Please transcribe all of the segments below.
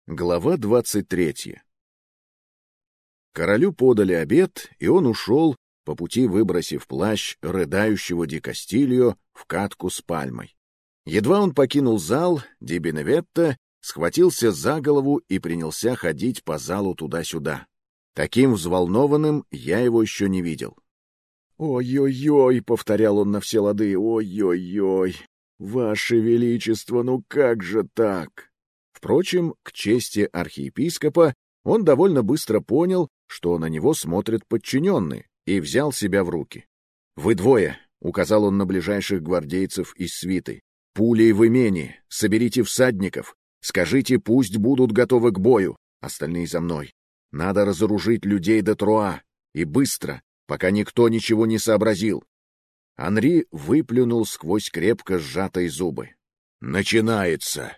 Глава 23. Королю подали обед, и он ушел, по пути выбросив плащ рыдающего Ди Кастильо в катку с пальмой. Едва он покинул зал, Ди Беневетто схватился за голову и принялся ходить по залу туда-сюда. Таким взволнованным я его еще не видел. «Ой-ой-ой», — повторял он на все лады, — «ой-ой-ой, Ваше Величество, ну как же так?» Впрочем, к чести архиепископа, он довольно быстро понял, что на него смотрят подчиненные, и взял себя в руки. «Вы двое», — указал он на ближайших гвардейцев из свиты, — «пулей в имени, соберите всадников, скажите, пусть будут готовы к бою, остальные за мной. Надо разоружить людей де Труа, и быстро, пока никто ничего не сообразил». Анри выплюнул сквозь крепко сжатые зубы. «Начинается!»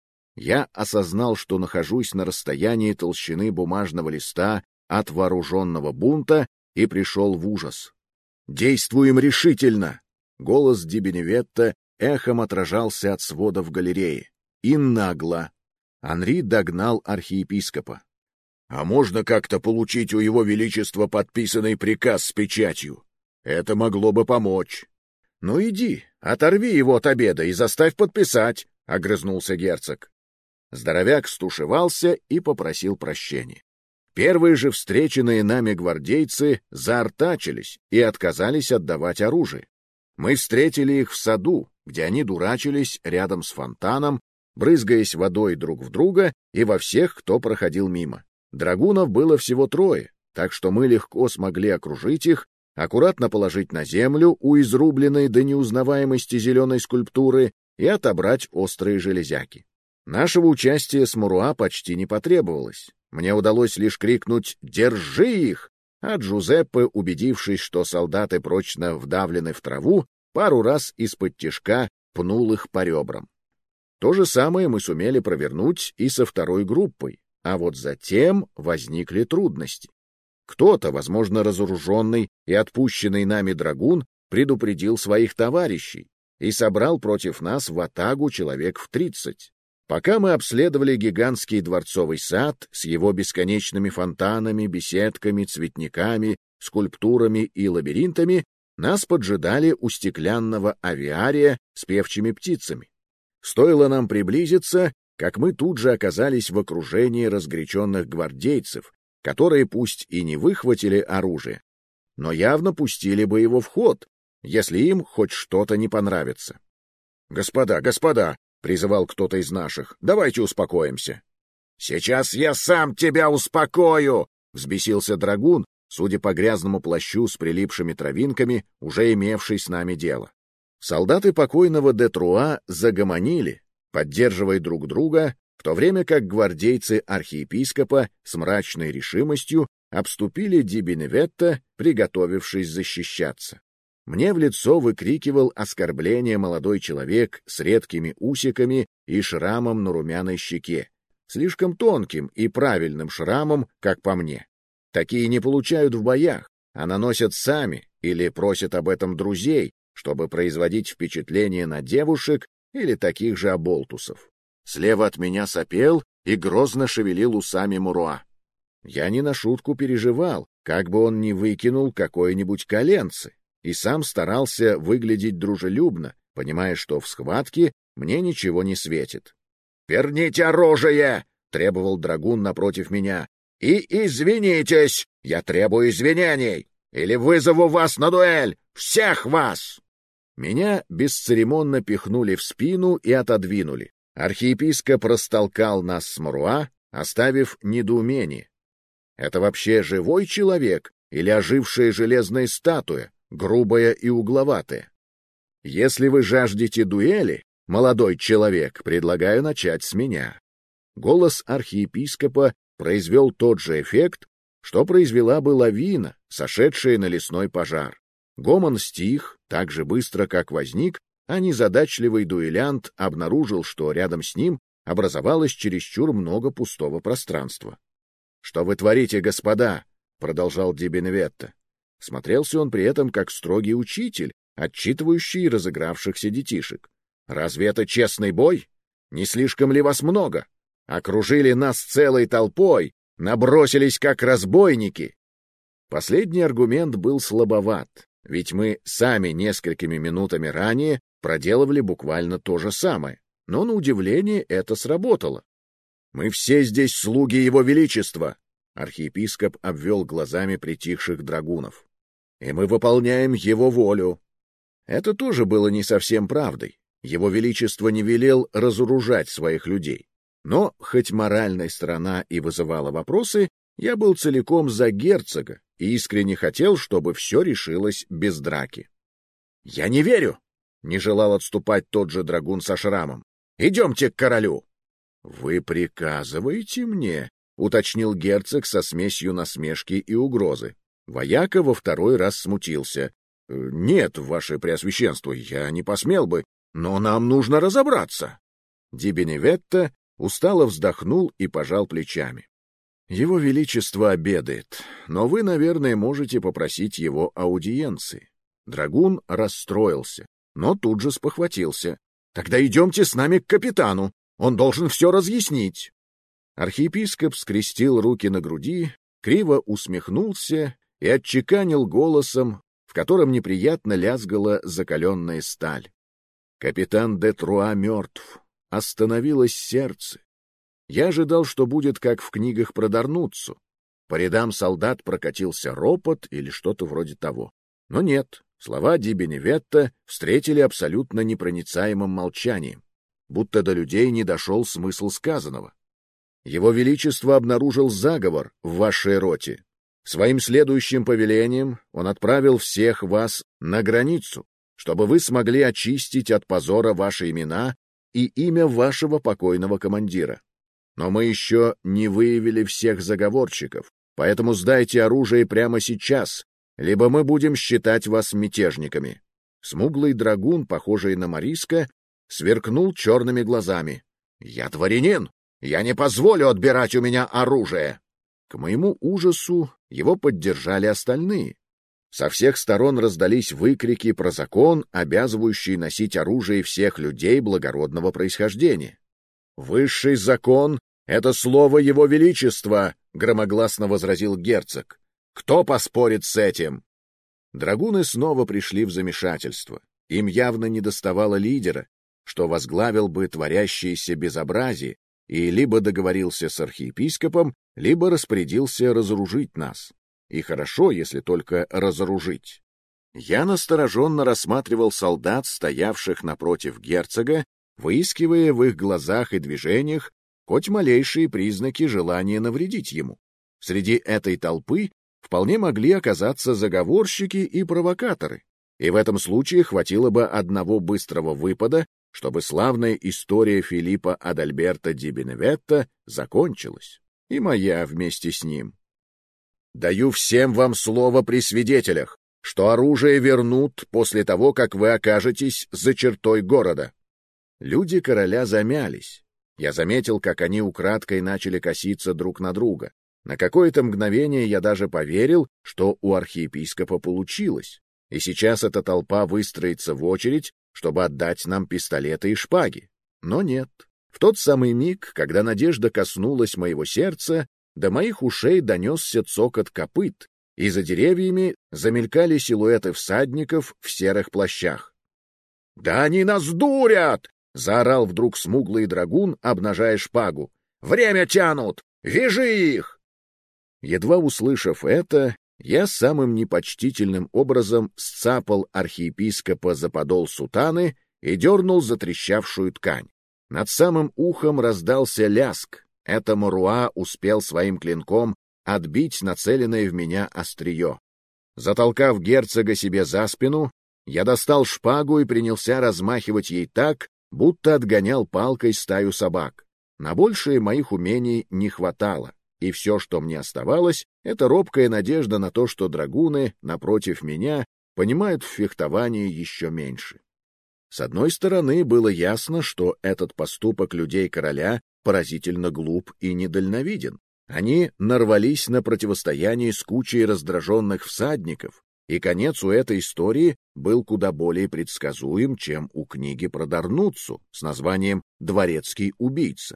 Я осознал, что нахожусь на расстоянии толщины бумажного листа от вооруженного бунта, и пришел в ужас. «Действуем решительно!» Голос Ди Беневетто эхом отражался от сводов галереи. «И нагло!» Анри догнал архиепископа. «А можно как-то получить у его величества подписанный приказ с печатью? Это могло бы помочь». «Ну иди, оторви его от обеда и заставь подписать», — огрызнулся герцог. Здоровяк стушевался и попросил прощения. Первые же встреченные нами гвардейцы заортачились и отказались отдавать оружие. Мы встретили их в саду, где они дурачились рядом с фонтаном, брызгаясь водой друг в друга и во всех, кто проходил мимо. Драгунов было всего 3, так что мы легко смогли окружить их, аккуратно положить на землю у изрубленной до неузнаваемости зеленой скульптуры и отобрать острые железяки. Нашего участия с Муруа почти не потребовалось. Мне удалось лишь крикнуть «Держи их!», а Джузеппе, убедившись, что солдаты прочно вдавлены в траву, пару раз из-под тишка пнул их по ребрам. То же самое мы сумели провернуть и со второй группой, а вот затем возникли трудности. Кто-то, возможно, разоруженный и отпущенный нами драгун, предупредил своих товарищей и собрал против нас ватагу человек в 30. Пока мы обследовали гигантский дворцовый сад с его бесконечными фонтанами, беседками, цветниками, скульптурами и лабиринтами, нас поджидали у стеклянного авиария с певчими птицами. Стоило нам приблизиться, как мы тут же оказались в окружении разгоряченных гвардейцев, которые пусть и не выхватили оружие, но явно пустили бы его в ход, если им хоть что-то не понравится. «Господа, господа!» — призывал кто-то из наших. — Давайте успокоимся. — Сейчас я сам тебя успокою! — взбесился драгун, судя по грязному плащу с прилипшими травинками, уже имевший с нами дело. Солдаты покойного де Труа загомонили, поддерживая друг друга, в то время как гвардейцы архиепископа с мрачной решимостью обступили Ди Беневетто, приготовившись защищаться. Мне в лицо выкрикивал оскорбление молодой человек с редкими усиками и шрамом на румяной щеке. Слишком тонким и правильным шрамом, как по мне. Такие не получают в боях, а наносят сами или просят об этом друзей, чтобы производить впечатление на девушек или таких же оболтусов. Слева от меня сопел и грозно шевелил усами Муруа. Я не на шутку переживал, как бы он не выкинул какое-нибудь коленце, и сам старался выглядеть дружелюбно, понимая, что в схватке мне ничего не светит. «Верните оружие!» — требовал драгун напротив меня. «И извинитесь! Я требую извинений! Или вызову вас на дуэль! Всех вас!» Меня бесцеремонно пихнули в спину и отодвинули. Архиепископ растолкал нас с Муруа, оставив недоумение. Это вообще живой человек или ожившая железная статуя, грубая и угловатая? Если вы жаждете дуэли, молодой человек, предлагаю начать с меня. Голос архиепископа произвел тот же эффект, что произвела бы лавина, сошедшая на лесной пожар. Гомон стих так же быстро, как возник, а незадачливый дуэлянт обнаружил, что рядом с ним образовалось чересчур много пустого пространства. — Что вы творите, господа? — продолжал Ди Беневетто. Смотрелся он при этом как строгий учитель, отчитывающий разыгравшихся детишек. «Разве это честный бой? Не слишком ли вас много? Окружили нас целой толпой, набросились как разбойники. Последний аргумент был слабоват, ведь мы сами несколькими минутами ранее проделывали буквально то же самое, но на удивление это сработало. «Мы все здесь слуги Его Величества», — архиепископ обвел глазами притихших драгунов, «и мы выполняем Его волю». Это тоже было не совсем правдой. Его Величество не велел разоружать своих людей. Но, хоть моральная сторона и вызывала вопросы, я был целиком за герцога и искренне хотел, чтобы все решилось без драки. «Я не верю!» — не желал отступать тот же драгун со шрамом. «Идемте к королю!» «Вы приказываете мне?» — уточнил герцог со смесью насмешки и угрозы. Вояка во второй раз смутился. «Нет, ваше преосвященство, я не посмел бы, но нам нужно разобраться». Ди Беневетто устало вздохнул и пожал плечами. «Его Величество обедает, но вы, наверное, можете попросить его аудиенции». Драгун расстроился, но тут же спохватился. «Тогда идемте с нами к капитану, он должен все разъяснить». Архиепископ скрестил руки на груди, криво усмехнулся и отчеканил голосом, в котором неприятно лязгала закаленная сталь. «Капитан де Труа мертв. Остановилось сердце. Я ожидал, что будет как в книгах про Дарнуццу. По рядам солдат прокатился ропот или что-то вроде того. Но нет, слова Ди Беневетто встретили абсолютно непроницаемым молчанием, будто до людей не дошел смысл сказанного. Его Величество обнаружил заговор в вашей роте. Своим следующим повелением он отправил всех вас на границу, чтобы вы смогли очистить от позора ваши имена и имя вашего покойного командира. Но мы еще не выявили всех заговорщиков, поэтому сдайте оружие прямо сейчас, либо мы будем считать вас мятежниками». Смуглый драгун, похожий на Мориска, сверкнул черными глазами. «Я дворянин! Я не позволю отбирать у меня оружие!» К моему ужасу его поддержали остальные. Со всех сторон раздались выкрики про закон, обязывающий носить оружие всех людей благородного происхождения. «Высший закон — это слово Его Величества!» — громогласно возразил герцог. «Кто поспорит с этим?» Драгуны снова пришли в замешательство. Им явно недоставало лидера, что возглавил бы творящееся безобразие и либо договорился с архиепископом, либо распорядился разоружить нас. И хорошо, если только разоружить. Я настороженно рассматривал солдат, стоявших напротив герцога, выискивая в их глазах и движениях хоть малейшие признаки желания навредить ему. Среди этой толпы вполне могли оказаться заговорщики и провокаторы, и в этом случае хватило бы одного быстрого выпада, чтобы славная история Филиппа Адальберто ди Беневетто закончилась, и моя вместе с ним. «Даю всем вам слово при свидетелях, что оружие вернут после того, как вы окажетесь за чертой города». Люди короля замялись. Я заметил, как они украдкой начали коситься друг на друга. На какое-то мгновение я даже поверил, что у архиепископа получилось, и сейчас эта толпа выстроится в очередь, чтобы отдать нам пистолеты и шпаги. Но нет. В тот самый миг, когда надежда коснулась моего сердца, до моих ушей донесся цокот копыт, и за деревьями замелькали силуэты всадников в серых плащах. «Да они нас дурят!» — заорал вдруг смуглый драгун, обнажая шпагу. «Время тянут! Вяжи их!» Едва услышав это, я самым непочтительным образом сцапал архиепископа за подол сутаны и дернул затрещавшую ткань. Над самым ухом раздался ляск. Это Моруа успел своим клинком отбить нацеленное в меня острие. Затолкав герцога себе за спину, я достал шпагу и принялся размахивать ей так, будто отгонял палкой стаю собак. На большее моих умений не хватало, и все, что мне оставалось, это робкая надежда на то, что драгуны, напротив меня, понимают в фехтовании еще меньше. С одной стороны, было ясно, что этот поступок людей короля поразительно глуп и недальновиден. Они нарвались на противостояние с кучей раздраженных всадников, и конец у этой истории был куда более предсказуем, чем у книги про Дарнуццу с названием «Дворецкий убийца».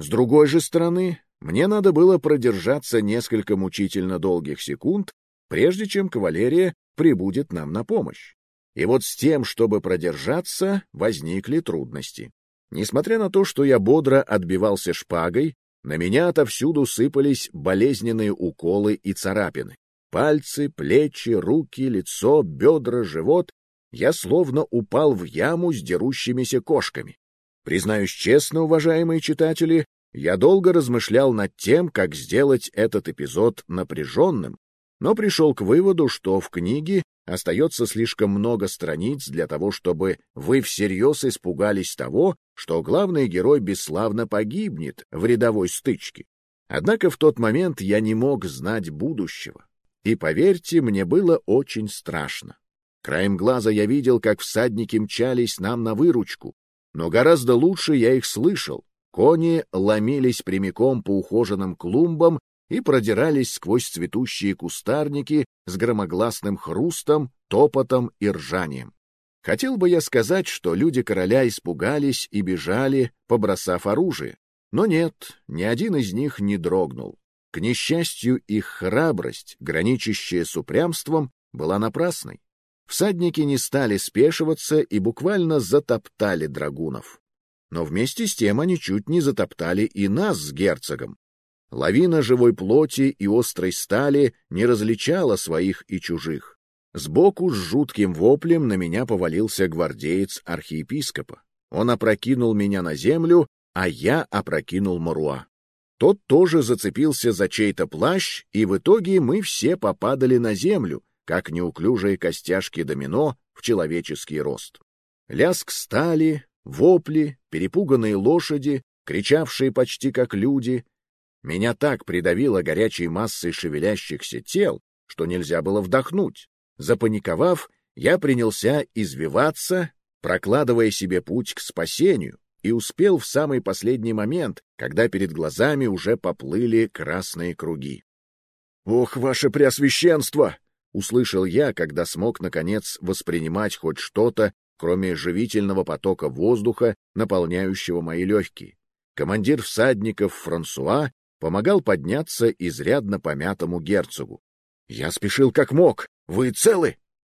С другой же стороны, мне надо было продержаться несколько мучительно долгих секунд, прежде чем кавалерия прибудет нам на помощь. И вот с тем, чтобы продержаться, возникли трудности. Несмотря на то, что я бодро отбивался шпагой, на меня отовсюду сыпались болезненные уколы и царапины. Пальцы, плечи, руки, лицо, бедра, живот. Я словно упал в яму с дерущимися кошками. Признаюсь честно, уважаемые читатели, я долго размышлял над тем, как сделать этот эпизод напряженным, но пришел к выводу, что в книге остается слишком много страниц для того, чтобы вы всерьез испугались того, что главный герой бесславно погибнет в рядовой стычке. Однако в тот момент я не мог знать будущего. И, поверьте, мне было очень страшно. Краем глаза я видел, как всадники мчались нам на выручку, но гораздо лучше я их слышал. Кони ломились прямиком по ухоженным клумбам и продирались сквозь цветущие кустарники с громогласным хрустом, топотом и ржанием. Хотел бы я сказать, что люди короля испугались и бежали, побросав оружие, но нет, ни один из них не дрогнул. К несчастью, их храбрость, граничащая с упрямством, была напрасной. Всадники не стали спешиваться и буквально затоптали драгунов. Но вместе с тем они чуть не затоптали и нас с герцогом. Лавина живой плоти и острой стали не различала своих и чужих. Сбоку с жутким воплем на меня повалился гвардеец архиепископа. Он опрокинул меня на землю, а я опрокинул Маруа. Тот тоже зацепился за чей-то плащ, и в итоге мы все попадали на землю, как неуклюжие костяшки домино в человеческий рост. Лязг стали, вопли, перепуганные лошади, кричавшие почти как люди. Меня так придавило горячей массой шевелящихся тел, что нельзя было вдохнуть. Запаниковав, я принялся извиваться, прокладывая себе путь к спасению, и успел в самый последний момент, когда перед глазами уже поплыли красные круги. «Ох, ваше преосвященство!» — услышал я, когда смог, наконец, воспринимать хоть что-то, кроме живительного потока воздуха, наполняющего мои легкие. Командир всадников Франсуа помогал подняться изрядно помятому герцогу. «Я спешил как мог. Вы целы?»